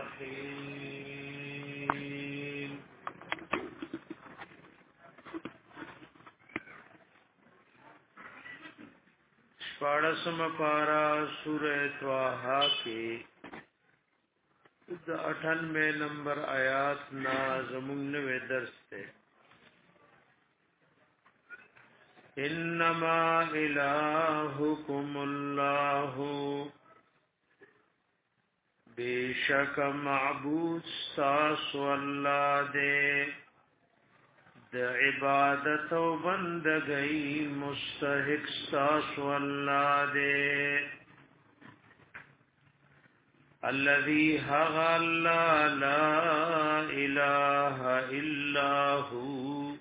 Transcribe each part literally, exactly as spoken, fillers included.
الرحيم شپاڑسم پارا سورہ طه کې د اٹھانوے نمبر آیات نا زمون نوے درس تے انما الہکم اللہ بیشک معبود ساس واللہ دے د عبادت و بندگی مستحق ساس واللہ دے الذي هغى لا اله الا هو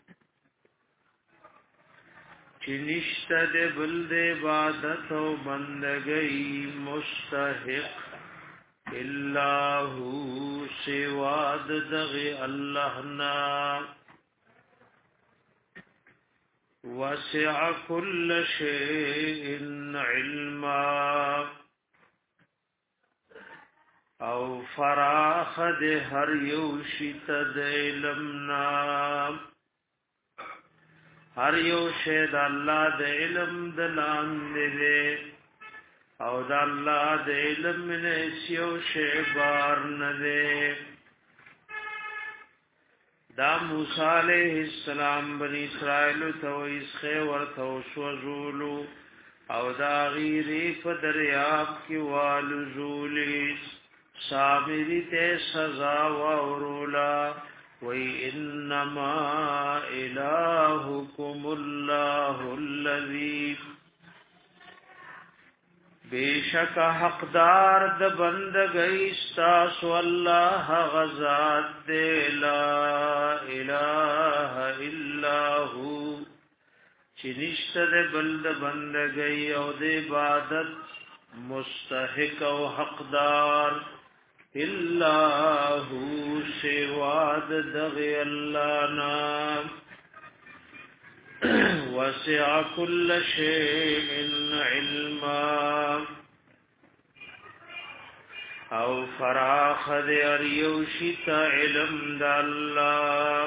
چنشت دے بلد عبادت و بندگی مستحق الا هو سواد دغی اللہ نا وسع كل شيء علما او فراخ دے ہر یو شیط دے علمنا ہر یو شید اللہ دے علم دلان دے او دا اللہ دے علم من اسیو شیبار ندے دا موسیٰ علیہ السلام بنی اسرائیل تو اس خیور تو سوزولو او دا غیری فدریاب کی والزولیس سامری تے سزا وورولا وی انما الہکم اللہ الذی بیشک حقدار د بندگی استاسو اللہ غزات دے لا الہ الا ہو چنشت دے بلد بندگی او دے عبادت مستحق و حقدار اللہ سواد دغی اللہ نام وسع كل شيء علما او فراخ دے اریوشت علم دا اللہ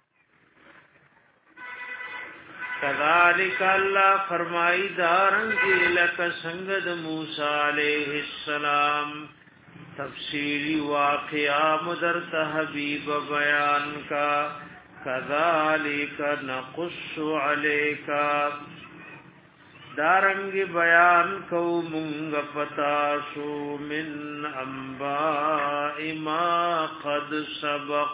کذالک اللہ فرمائی دارنگی لک سنگد موسیٰ علیہ السلام تفصیلی واقعہ مدرت حبیب بیان کا کذالک نقص علیکا دارنگ بیان کو منگ پتاسو من انباء ما قد سبق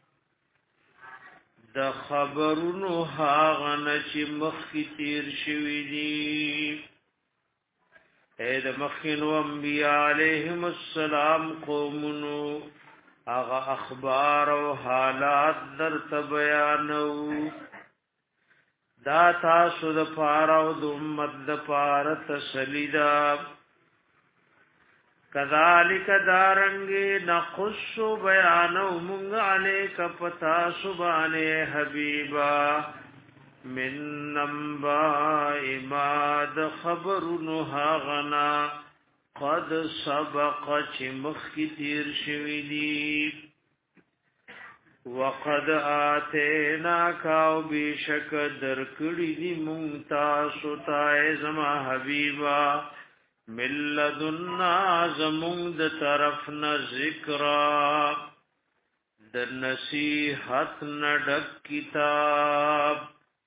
د خبرونو هاغن چې مخکی تیر شوی دی اے د مخینو انبیاء علیہم السلام قومونو اغا اخبار و حالات در تبیانو دا تاسو د پارا و د امت د پارا تسلیدا کذالک دارنگی نقص بیانو منگ علیک پتا سبانے حبیبا من نمبائی ما د خبرونو هاغنا قد سبق چی مخی تیر شوی دی وقد آتینا کاو بیشک درکڑی دی مونتا ستا زما حبیبا ملدنا زمون د طرفن ذکرا د نصیحت نڈک کتاب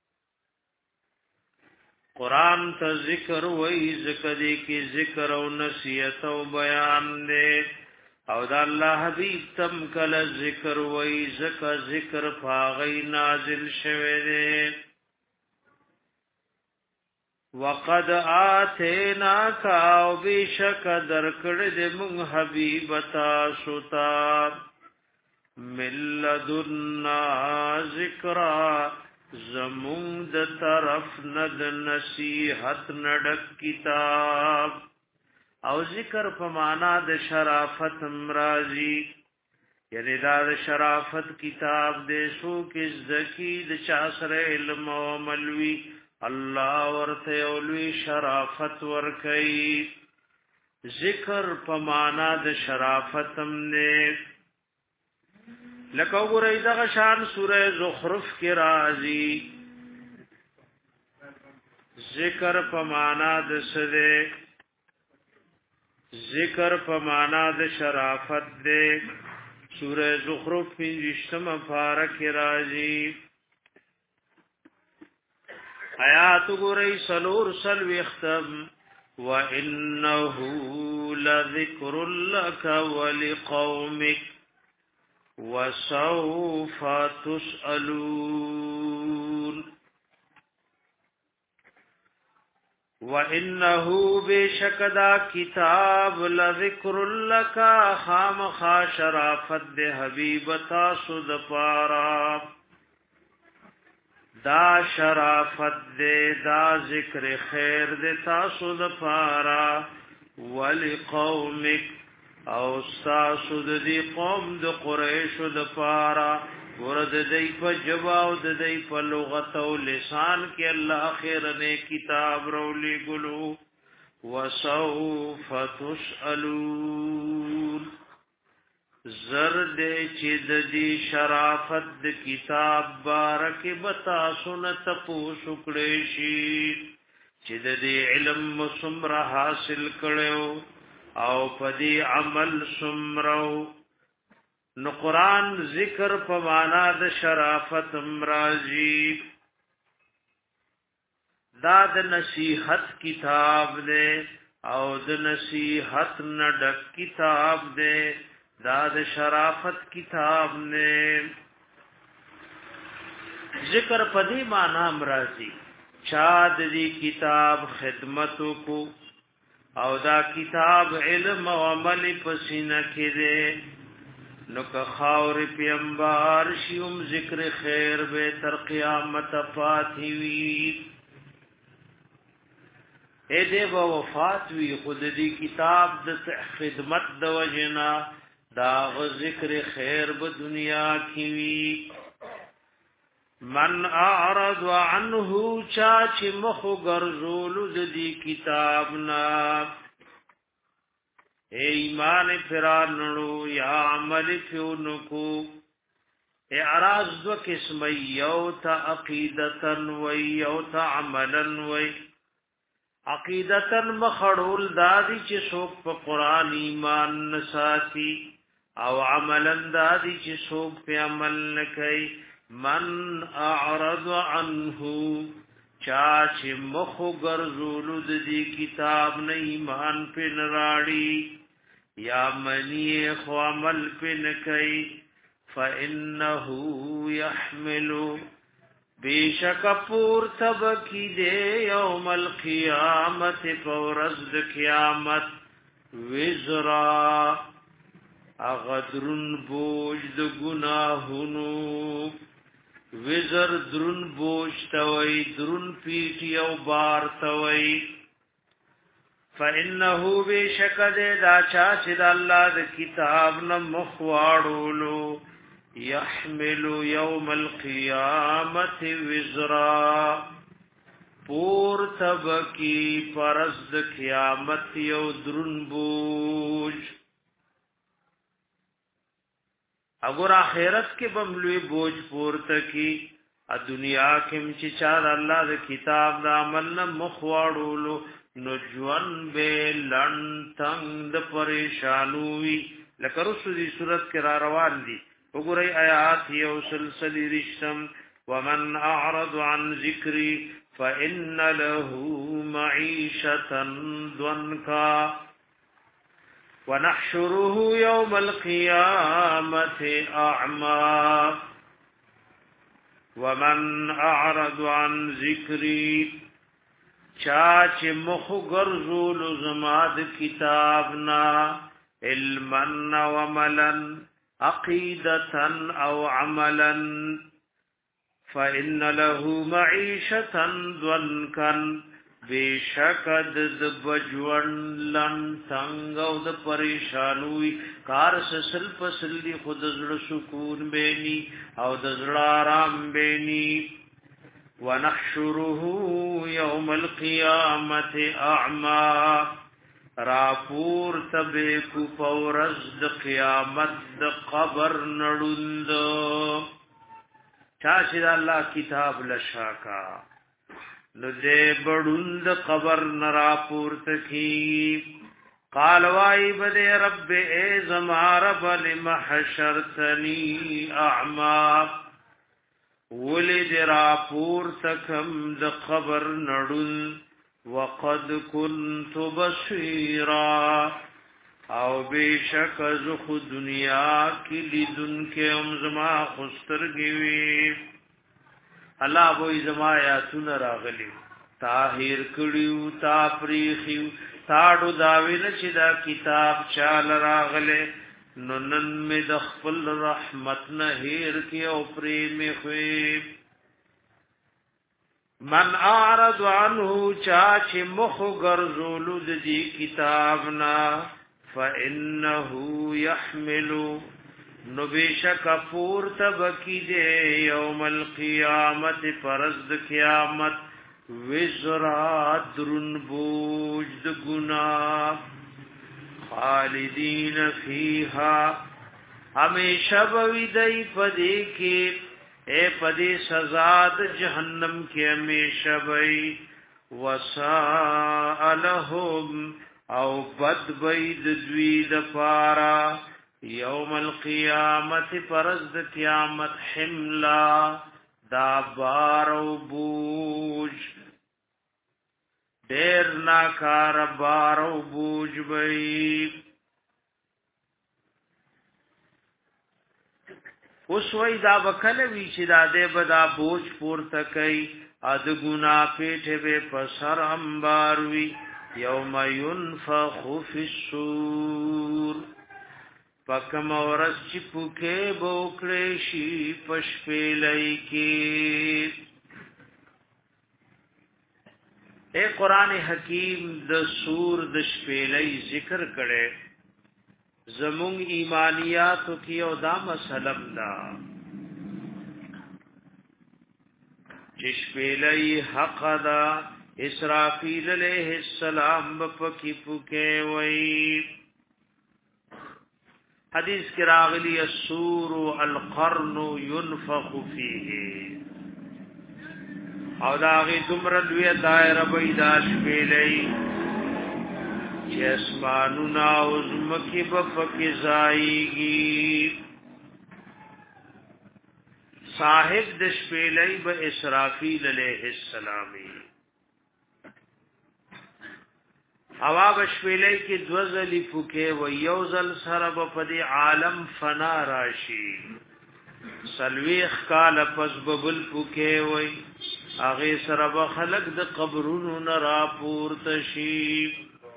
قرآن تا ذکر وی ذکری کی ذکر و نصیحت و بیان دے او دا اللہ حبیب تم کل ذکر وی ذکر ذکر فاغی نازل شوے دے وقد آتینا کاو بیشک درکڑ دے منگ حبیبتا ستا ملدنا ذکرہ زمون د طرف ند نصیحت نڈک کتاب او ذکر پمانا د شرافت امراضی یعنی دا د شرافت کتاب دے سو کس ذکی د چاسر علم و ملوی اللہ ورته اولوی شرافت ورکی ذکر په معنا د شرافتم نه لکه وګورئ دغه شان سوره زخرف کې راځي ذکر په معنا د سده ذکر په معنا د شرافت ده سوره زخرف پنځشتم پارہ کې راځي آیات وګورئ سلور سل وختم وانه لذکر لك ولقومك وسوف تسألون وَإِنَّهُ بِشَكَدَا كِتَابٌ لَذِكْرٌ لَكَ خَامَ خَا شَرَافَتْ دِ حبیب تاسو د پارا دا شرافت دے دا ذکر خیر دے تاسو د پارا وَلِقَوْمِكَ او تاسو د دی قوم د قریش د پارا ورد دی په جواب د دی په لغت او لسان کې الله خیر نه کتاب رولي ګلو وسوف تسالون زرد چې د دې شرافت د کتاب بارک بتا سنت پوسو کړي شي چې د دې علم مسمره حاصل کړو او پدی عمل سمرو نو قرآن ذکر په معنا د شرافت امراضی دا د نصیحت کتاب دے او د نصیحت نډک کتاب دے دا د شرافت کتاب نے ذکر پدی معنا امراضی شاد دی کتاب خدمتو کو او دا کتاب علم او عمل پسینه کې دے نو که خاور پیمبار شیوم ذکر خیر بے تر قیامت پاتی وی اے دے با وفات وی خود دی کتاب د خدمت د وجنا دا ذکر خیر ب دنیا کی وی من اعرض عنه چاچ مخ گرزول د دی کتاب نا اے ایمان فرانو یا عمل فیونکو اعراض دو قسم یو تا عقیدتن وی یو تا عملن وی عقیدتن مخړول دادی چې څوک په قران ایمان نساتی او عملن دادی چې څوک په عمل نکي من اعرض عنه چا چې مخ ګرځول د دې کتاب نه ایمان په نراړي یا منی خو عمل په نکي فانه يحمل بیشک پور تب کی دے یوم القیامت فورز قیامت وزرا اغدرن بوج د گناهونو وزر درن بوج توي درن پیټي او بار توي فانه بشکد دا چا چې د الله د کتاب نه مخواړولو يحمل يوم القيامه وزرا پور تبکی پرز د قیامت یو درن بوج اگر آخرت کې بملوی بوج پورته کی ا دنیا کې چې چا الله د کتاب د عمل نه مخواړولو نو ژوند به لړن تنگ د پریشانوي لکه رسو دي صورت کې را روان دي وګورئ آیات یو سلسله رښتم ومن اعرض عن ذکری فان له معيشه ضنكا ونحشره يوم القيامة أعمى ومن أعرض عن ذكري چاچ مخ گرزول زماد کتابنا علما وملا عقيدة أو عملا فإن له معيشة ضنكا بیشکد د بجوان لن څنګه او د پریشانوي کار سسل پسل دی خود زړه سکون بینی او د زړه آرام بینی ونحشره يوم القيامه اعمى راپور تبه کو پورز د قیامت د قبر نړوند چا چې الله کتاب لشاکا نو دې بړوند قبر نرا پور تکی قال وای بده رب ای زما رب لمحشرتنی اعما ولد را پور تکم د قبر نړون وقد كنت بصيرا او بیشک زه خو دنیا کې لیدون کې هم زما خسترګوي الله وې زما آیاتونه راغلي طاهر کړیو تا پریخیو تاړو داویل چې دا کتاب چال راغله نو نن می د خپل رحمت نه هیر کې او پریم خوې من اعرض عنه چا چې مخ ګرځولو د دې کتابنا فانه يحمل نو بیشک پور تبکی دے یوم القیامت پرزد قیامت وزرا درن بوج د گناہ خالدین فیہا ہمیشہ بوی دی پدی کی اے پدی سزا د جہنم کی ہمیشہ بوی وساء لهم او بد بید دوی د پارا یوم القیامت پرزد قیامت حملا دا بارو بوج دیر ناکار بارو بوج بئی اس وی دا بکلوی چی دا دے بدا بوج پور تکی اد گنا پیٹھے بے پسر امباروی یوم ینفخ فی الصور پکم ورس چی پوکے بوکڑیشی پشپیلئی کی اے قرآن حکیم د سور د شپیلئی ذکر کرے زمونگ ایمانیاتو کی او دا مسلم دا چشپیلئی حق دا اسرافیل علیہ السلام بپکی پوکے وئی حدیث کی راغلی السور القرن ينفخ فيه او داغی دمرلوی دائر بیداش پیلی چه اسمانونا عظمکی بفکی زائیگی صاحب دش پیلی با اسرافیل علیہ السلامی اواب شپیلی کی دوزلی پوکے و یوزل سرب پدی عالم فنا راشی سلویخ کال پس ببل پوکے وی اغی سرب خلق د قبرونو نرا پورتشی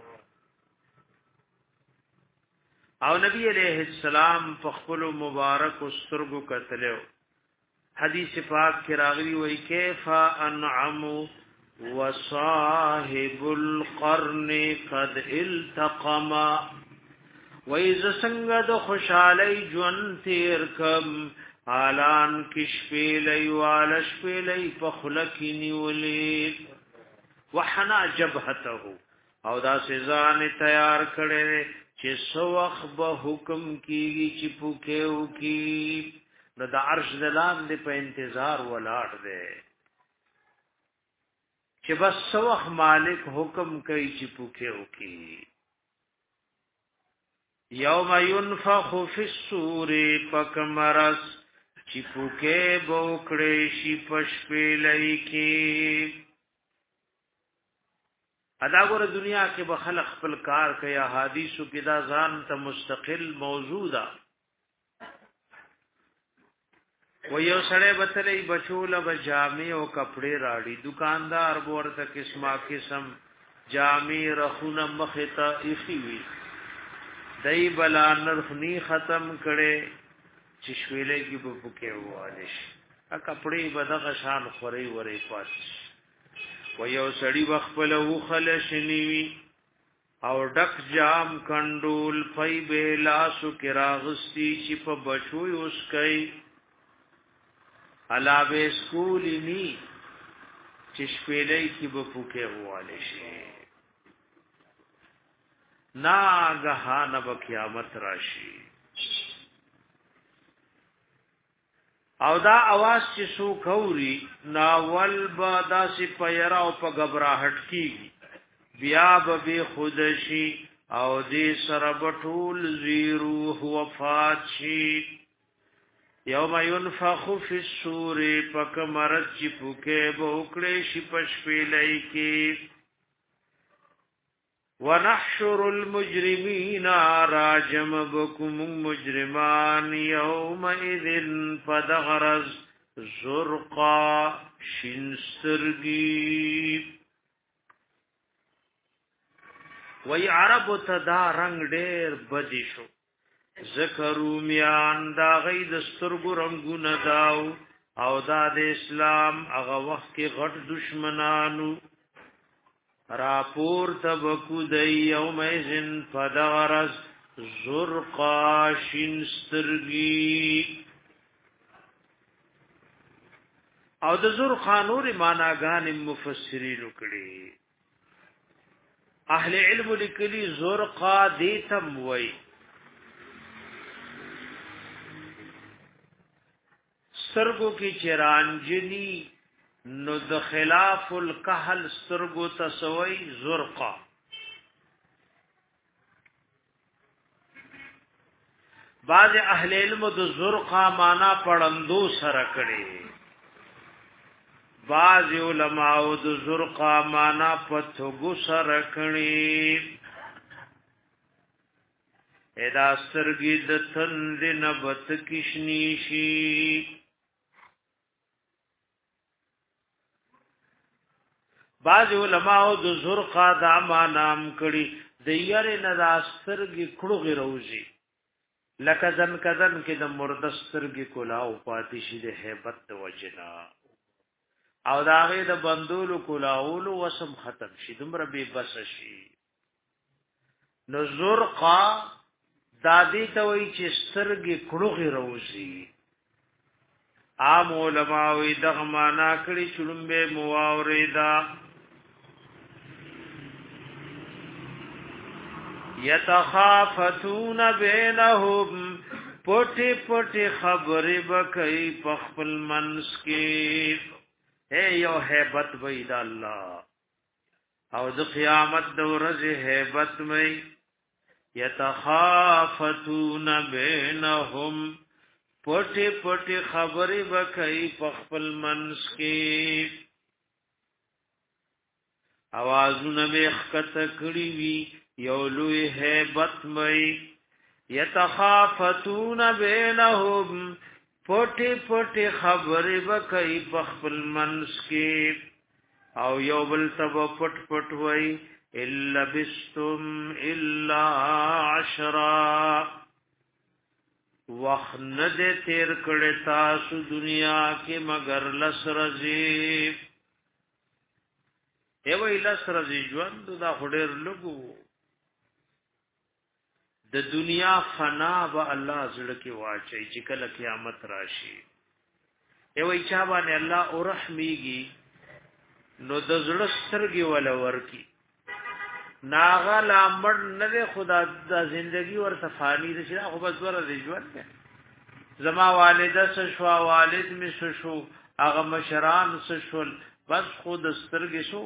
او نبی علیہ السلام فخبل مبارک استرگو کتلیو حدیث پاک کی راغلی وی کیفا انعمو وصاحب القرن قد التقما ویز سنگد خوشالی جون تیر کم آلان کشپیلی والشپیلی پخلکی نیولی وحنا جبهته او دا سزان تیار کرے چه سوخ با حکم کیگی چی پوکیو کی نو دا عرش دلان دی پا انتظار ولاٹ دے چې بس سوخ مالک حکم کوي چې پوکیو کی یوم ينفخ فی الصور پکمرس چې پوکې بوکړې شي پشپېلې کې ادا ګور دنیا کې به خلق خپل کار کوي احادیثو کې دا ځان ته مستقل موجوده و یو سړی بتلې بچوله به جامې او کپڑے راړي دکاندار ورته قسمه قسم جامې رخونه مخه ته ایخي وي دای بلا نرخ نی ختم کړي چې شویلې کې په پکې واله شي ا کپڑے به دغه شان خوري ورې پات و یو سړی وخپل و خلشنی او ډک جام کندول پي به لاسو کې راغستی چې په بچو اوس کوي علا به سکولی نی چشپیلی کی بپوکے والی شی ناګهانه به قیامت راشي او دا आवाज چې سو کوري ناول با داسې پیرا او په غبرهټ کیږي بیا به خودشي او دې سره بټول زیرو وفات شي یوم ينفخ فی الصور پکمرت چې پوکه بوکړې شي پشپېلای کې ونحشر المجرمین راجم بكم مجرمان یومئذ فدغرز زرقا شنسترگی وی عرب تدا رنگ ډیر بدی شو ذکرو میان دا غید سترگو رنگو نداو او دا د اسلام اغا وقت کی غٹ دشمنانو راپور تبکو دی یوم ایزن فدغرز زرقا شنسترگی او د زرقا نور معناگان مفسرینو کړي اهل علم لیکلی زرقا دیتم وی سرگو کی چرانجنی نو د خلاف الکحل سرگو تسوی زرقا بعض اهل علم د زرقا معنا پړندو سره کړي بعض علماء د زرقا معنا پتھگو سره کړي ادا سرګي د تند نبت کشنی شي بعض علماء د زرقا د معنام کړي د یاره نه د سرګي کړوغي روزي لکه ځن کدن کې د مرد سرګي کولاو پاتې شي د hebat د وجنا او داغه د بندولو کولاولو وسم ختم شي دومره به بس شي نو زرقا دادی ته وی چې سترګې کړوغي روزي عام علماء وی دغه معنا کړي چلمبه مواوریدا یتخافتون بینهم پټي پټي خبرې بکای په خپل منس کې اے یو hebat وې د الله او د قیامت د ورځې hebat مې یتخافتون بینهم پټي پټي خبرې بکای په خپل منس کې आवाजونه به خکته کړی وی یو لوی hebat مې یتخافتون بینهم پټي پټي خبرې وکي په خپل منس کې او یو بل تب پټ پټ وای الا بستم الا عشرا وخند تیر کړه تاسو دنیا کې مگر لسرزي ایو لسرزي ژوند دا خډیر لګو د دنیا فنا به الله زړه کې واچي چې کله قیامت راشي ای وای چا باندې الله او رحمیږي نو د زړه سترګې ولا ورکی ناغه لامړ نه خدا د ژوندۍ ورته فانی دي چې خو بس ور دي ژوند زما والده څه شو والد می څه شو هغه مشران څه شو بس خود سترګې شو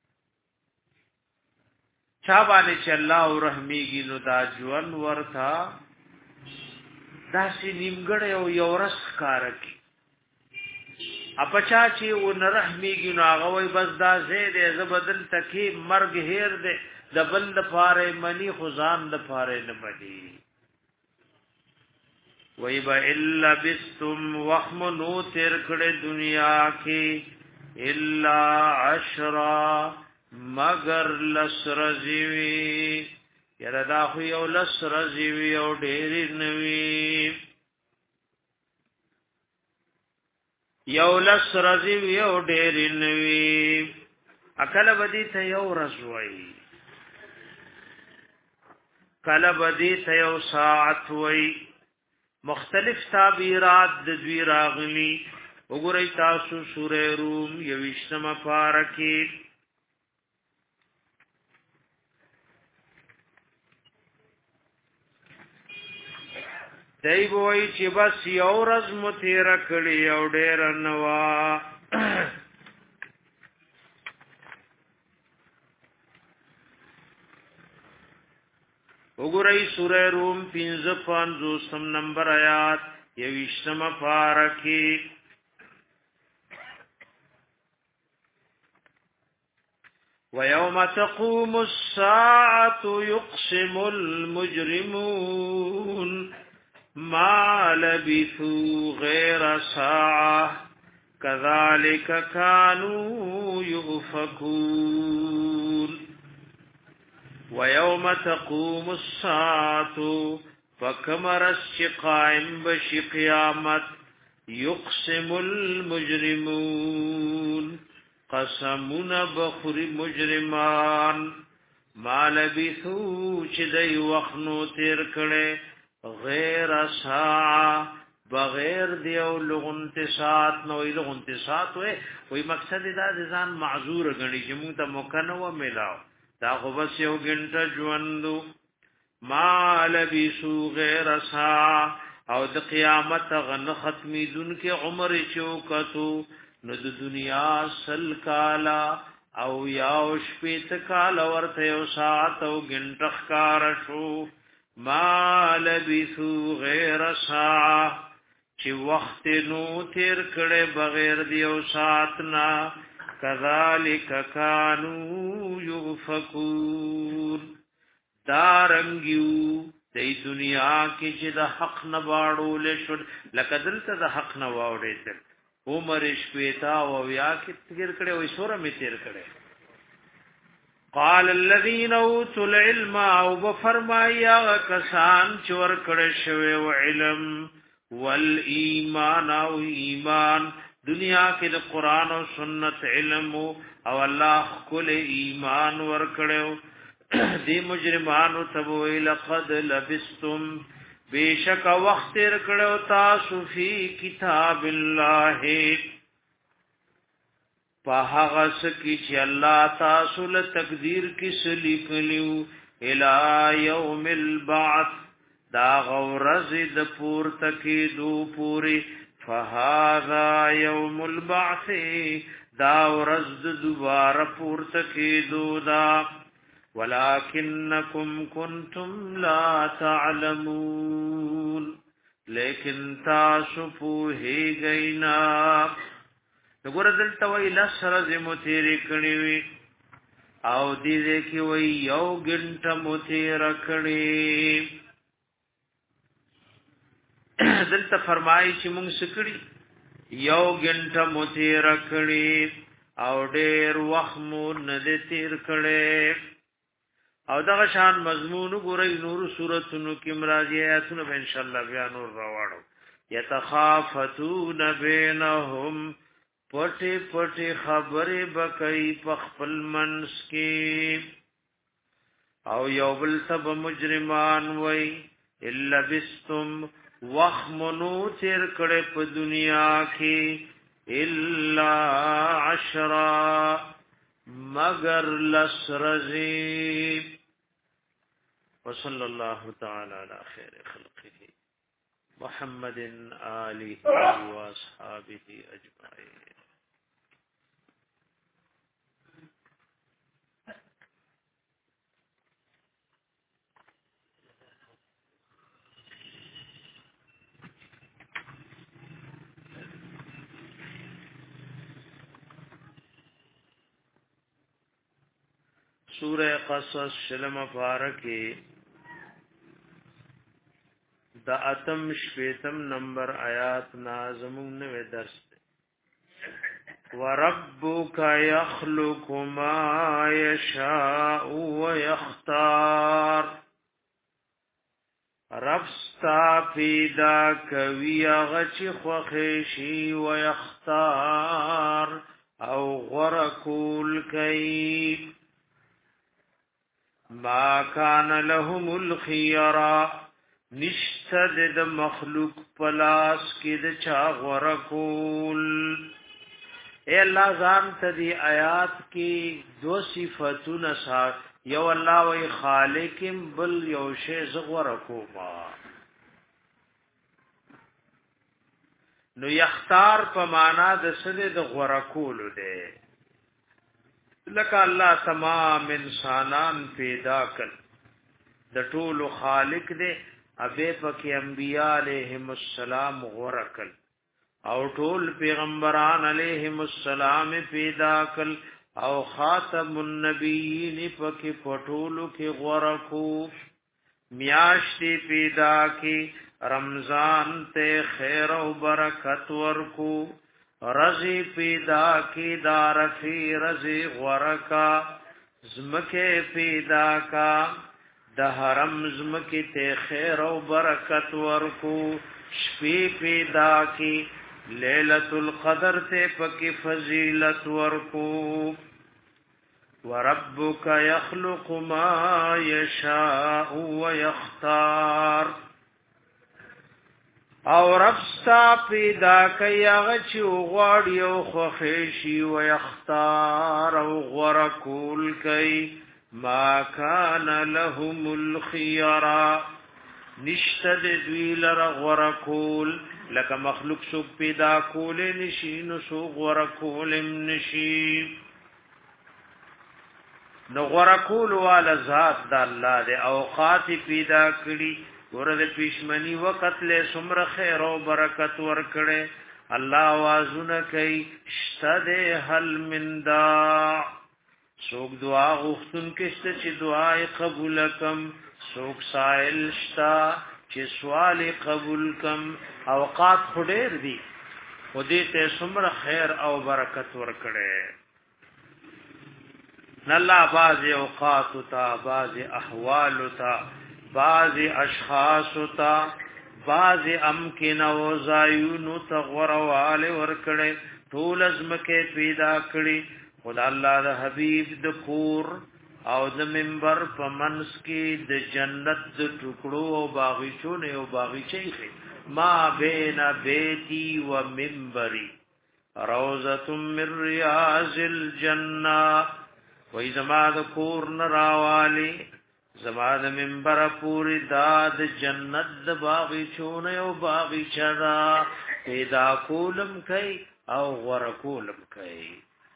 چا باندې چې الله او رحمیږي نو دا ژوند ورتا داسې نیمګړی او یو رس کار کی اپچا چې و نه رحمیږي نو هغه وای بس دا زید ز بدل تکي مرګ هیر دے د بل د پاره منی خزان د پاره نه بدی وای با الا بستم وهم نو تر کړه دنیا کې الا عشرا مگر لسرزیوی یره دا خو یو لسرزیوی او ډېری نوی یو لسرزیوی او ډېری نوی اکل بدی ته یو رسوي کله بدی ته یو ساعت وای مختلف تعبیرات د دوی راغلی وګورئ تاسو سورې روم یوشتمه پارکی دای وای چې بس یو ورځ مو تیر کړی او ډیر نوا وګورئ سورہ روم پنځه پنځوسم نمبر آیات یویشتم پارکی وَيَوْمَ تَقُومُ السَّاعَةُ يُقْسِمُ الْمُجْرِمُونَ مَا لَبِثُوا غَيْرَ سَاعَةٍ كَذَلِكَ كَانُوا يُؤْفَكُونَ وَيَوْمَ تَقُومُ السَّاعَةُ فَكَمَرَ الشِّقَائِمْ بَشِ قِيَامَتْ يُقْسِمُ الْمُجْرِمُونَ قسمون بخوری مجرمان ما لبثو چې دی وخنو تیر کړي غیر ساعه بغیر دیو لغنت سات نو لغنت سات وې وې مقصد دا ځان معذور غني چې موږ ته موقع نو ملاو دا خو بس یو ګنټه ژوندو ما لبثو غیر ساعه او د قیامت غن ختمیدون کې عمر چوکتو نو د دنیا سل کالا او یاو شپیت کالا ورته یو ساعت او گنٹخ کارشو ما لبثو غیر ساعه چی وقت نو تیر کڑے بغیر دیو ساعتنا کذالک کانو یغفکون دارنگیو دی دنیا کی چی دا حق نباڑو لشد لکه دلتا دا حق نباڑو لشد عمر شپیتا او یا کی تیر کړي وې سوره می تیر کړي قال الذين اوتوا العلم او بفرمایا کسان چور کړي شوی او علم والایمان او ایمان دنیا کې د قران او سنت علم او الله کول ایمان ور کړو دی مجرمانو تبو لقد لبستم بیشک وخت تیر کړو تاسو فی کتاب الله په هغه سکی چې الله تاسو له تقدیر کې سلیکلیو الی یوم البعث دا غورز د پور تکي دو پوری فهذا یوم البعث دا ورځ د دوباره پور تکي دو دا ولكنكم كنتم لا تعلمون لیکن تاسو پوهی گئینا نګور دلته وی لسر زموتیری کړي وی او دې دې کې وی یو ګنټه موتیر کړي دلته فرمایي چې موږ سکړي یو ګنټه موتیر کړي او ډېر وخت مو نه دې تیر کړي او دغه شان مضمون ګورئ نور سورۃ کې مرادی آیاتونه به ان شاء الله بیا نور راوړو یتخافتون بینهم پټي پټي خبرې بکای په خپل منس کې او یو بل سب مجرمان وای الا بستم وخمنو تیر کړه په دنیا کې الا عشرا مگر لسرزی وصلی اللہ تعالی علی خیر خلقه محمد آلہ و اصحابہ اجمعین سورہ قصص شلم پارکی دا اتم شپیتم نمبر آیات نازمون نوے درس دے وَرَبُّكَ يَخْلُقُ مَا يَشَاءُ وَيَخْتَارُ رب ستا پیدا کوي هغه چې خوښي ويختار او غره کول کوي ما کان لهم الخيرا نشتد د مخلوق پلاس کې د چا غرقول اے الله ځان ته دی آیات کې دو صفاتونه سات یو الله وی خالق بل یو شی زغور کوما نو یختار په معنا د سده د غوړه کول دی لکه الله تمام انسانان پیدا کړ د ټول خالق دی ابه پکې انبیاء علیهم السلام غوړه کړ او ټول پیغمبران علیهم السلام پیدا کړ او خاتم النبیین پکې پټولو کې غوړه کو میاشتې پیدا کی رمضان ته خیر او برکت ورکو رزی پیدا کی دارفی رزی غورکا زمکه پیدا کا د حرم زمکه ته خیر او برکت ورکو شپې پیدا کی لیلۃ القدر ته پکې فضیلت ورکو وربک یخلق ما یشاء ويختار او رب ستا پیدا کوي هغه چې غواړي او خوښي او یختار او غوړه کول کوي ما کان لهم الخيار نشته دوی لره غوړه کول لکه مخلوق شو پیدا کول نشي نو شو غوړه کول نشي نو غوړه کول والا ذات د الله د اوقات پیدا کړي ورته پښمنی وخت له سمره خیر او برکت ورکړي الله وازونه کوي شته هل من دا سوک دعا غوښتون کې چې دعا قبول کم سوک سائل شتا چې سوال قبول کم اوقات خډیر دي و دې ته سمره خیر او برکت ورکړي نلا باز اوقات تا باز احوال تا بعض اشخاص تا بعض امکن او زایونو تغوروال ورکړي ټول ازمکه پیدا کړي خدای الله د حبيب د کور او د منبر په منس کې د جنت د ټکړو او باغچونه او باغچې ما بین بیتی و منبری روضه من ریاض الجنه وای زما د کور نراوالی زما د منبر پوری داد جنت د باغچونه او باغچرا پیدا کولم کای او غور کولم کای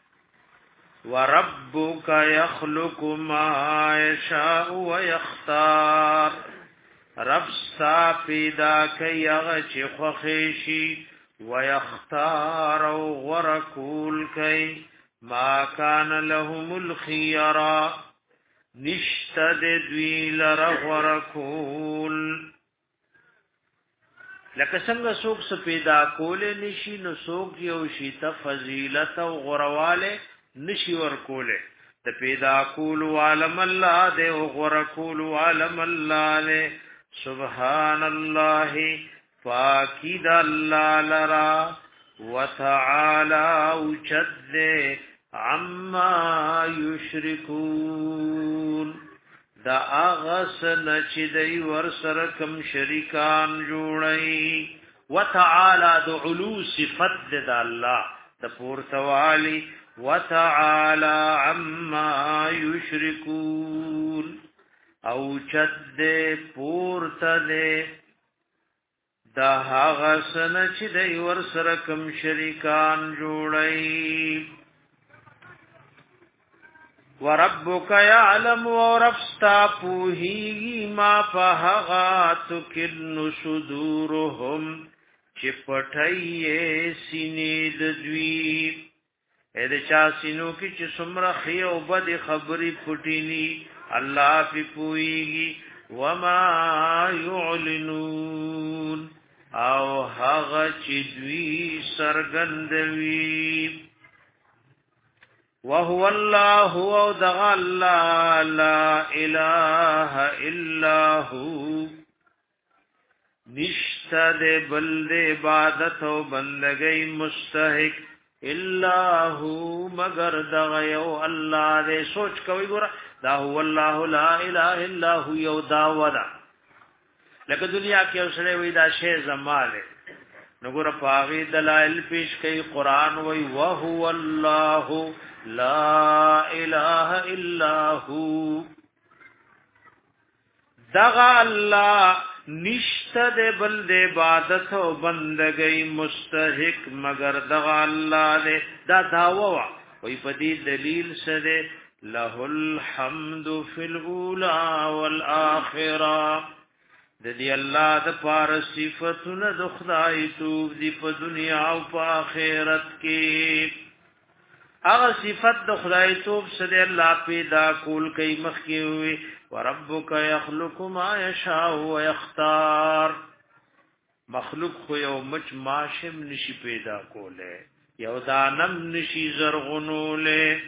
وربک یخلق ما یشاء ويختار رب ستا پیدا کای هغه چې خوښي شي ويختار او غور کول کای ما کان لهم الخيار نشتد دوی لره ورکول لکه څنګه څوک څه پیدا کول نشي نو څوک یو شی ته فضیلت او غرواله نشي ورکول د پیدا کول عالم الله دې او غرکول عالم الله له سبحان الله فاکید الله لرا وتعالى وجد عما یشرکون دا اغسن چې دی ور سره کم شریکان جوړي وتعالى د علو صفت د الله د پورتوالی وتعالى عما یشرکون او چد پورته دا اغسن چې دی ور سره کم شریکان جوړي وربک یعلم ورفستا پوهی ما فهغا تکن صدورهم چې پټایې سینې د دوی اې د چا سینو کې چې څومره خي او بد خبرې پټینی الله په پوهیږي وما يعلنون او هغه چې دوی سرګندوي وهو الله او دغ الله لا اله الا هو نشتد بلد عبادت او بندگی مستحق الا هو مگر دغ یو الله دې سوچ کوي ګور دا هو الله لا اله الا هو یو داودا لکه دنیا کې اوسره وې دا شی زماله نګور پاغي دلائل پیش کوي قران وای وهو الله لا اله الا هو دغ الله نشته د بل د عبادت او بندګۍ مستحق مگر دغه الله دې دا داوا وي په دې دلیل سره له الحمد فی الاولى والآخرة د دې الله د پار صفاتونه د خدای توب دی په دنیا او په آخرت کې هغه صفات د خدای توب سره الله پیدا کول کوي مخکې وي وربک یخلق ما یشاء ويختار مخلوق خو یو مچ ماشم نشي پیدا کوله یو دانم نشي زرغنوله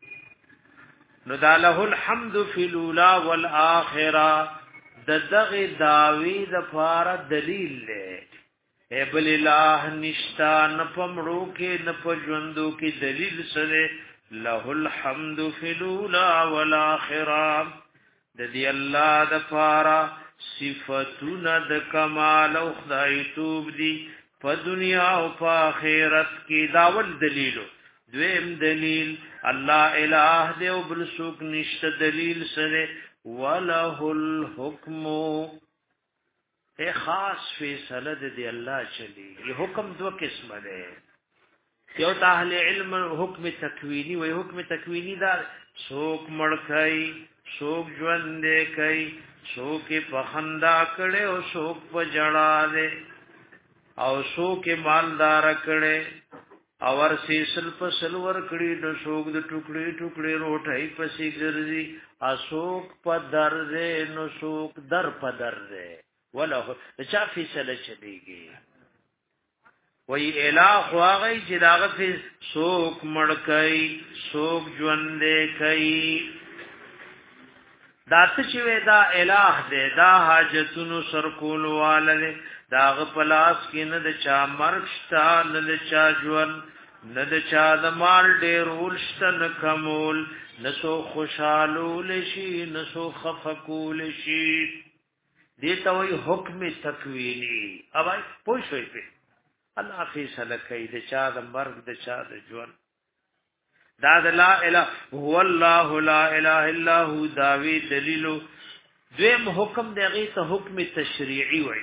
نو دا له الحمد فی الاولى والآخرة د دغه داوی د فار دلیل له بل الله نشتا نه پمړو کې نه پجوندو کې دلیل سره له الحمد فی الاولى والآخرة د دې الله د فارا صفاتونه د کمال او خدای توب دي په دنیا او په آخرت کې داول دلیلو دویم دلیل الله الہ دی او بل څوک نشته دلیل سره وله الحكم اے خاص فیصله دی الله چلی یہ حکم دو قسم ده یو اهل علم حکم تکوینی و حکم تکوینی دا څوک مړکای څوک ژوند کوي څوک په خندا کړي او څوک په جړا ده او څوک مالدار کړي او ور سیسل په سلور کړي نو څوک د ټوکړي ټوکړي روټي په سي ګرځي ا څوک په درد نو څوک در په درد ولا چا فیصله چلیږي وی الہ واغی چې داغه په څوک مړکای څوک ژوند کوي دا چې ودا الہ دې دا حاجتونو سر کول والله داغه پلاس کې نه د چا مرګ شتا نه د چا ژوند نه د چا د مال ډېرول شته نه کمول نه سو خوشالول شي نه سو خفقول شي دې ته وی حکم تکوینی اوبای پوښوي په الله فیصله کوي د چا د مرګ د چا د ژوند دا د لا اله هو الله لا اله الا هو داوی دلیلو دویم حکم دغه ته حکم تشریعی وای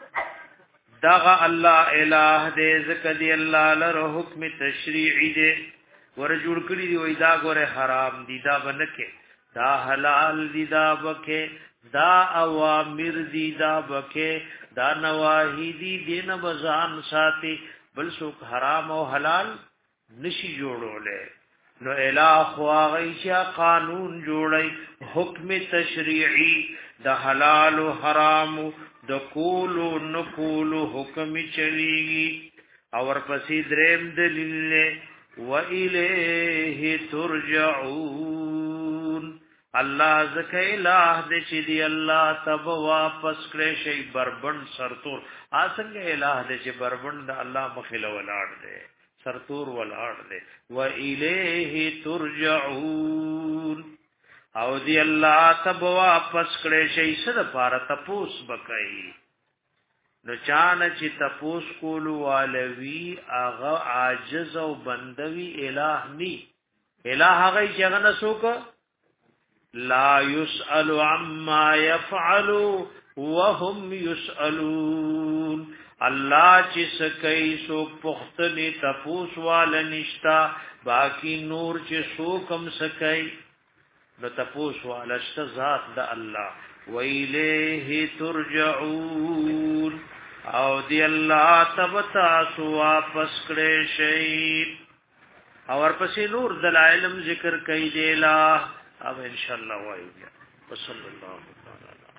داغه الله اله دې ذکر دی الله لره حکم تشریعی دې ور جوړ کړی دی وای دا ګوره حرام دی دا بنکه دا حلال دی دا بکه دا اوامر دی دا بکه دا نواهی دی دین بزان ساتي بل څوک حرام او حلال نشي جوړوله نو الہ خواغی چا قانون جوړی حکم تشریعی د حلال و حرام د کول و نکول حکم چلیږي اور پسې دریم دلیل و الیه ترجعون الله زکه الہ دې چې دی الله تب واپس کړي شي بربند سرتور اسنګ الہ دې چې بربند د الله مخله ولاړ دی سرتور ولاړ دی و الیه ترجعون او دی الله تب واپس کړي شي سره پاره تپوس بکای نو چانه چې تپوس کولو والوی اغه عاجز او بندوی الہ نی الہ هغه چې غنه سوک لا يسأل عما يفعل وهم يسألون الله چې سکای سو پختنی تپوس وال نشتا باقی نور چې سو کم سکای نو تپوس وال است ذات د الله ویلیه ترجعون او دی الله تبتا سو واپس کړي شي او ورپسې نور دلایل ذکر کوي دی لا اب ان شاء الله وایو وصلی الله تعالی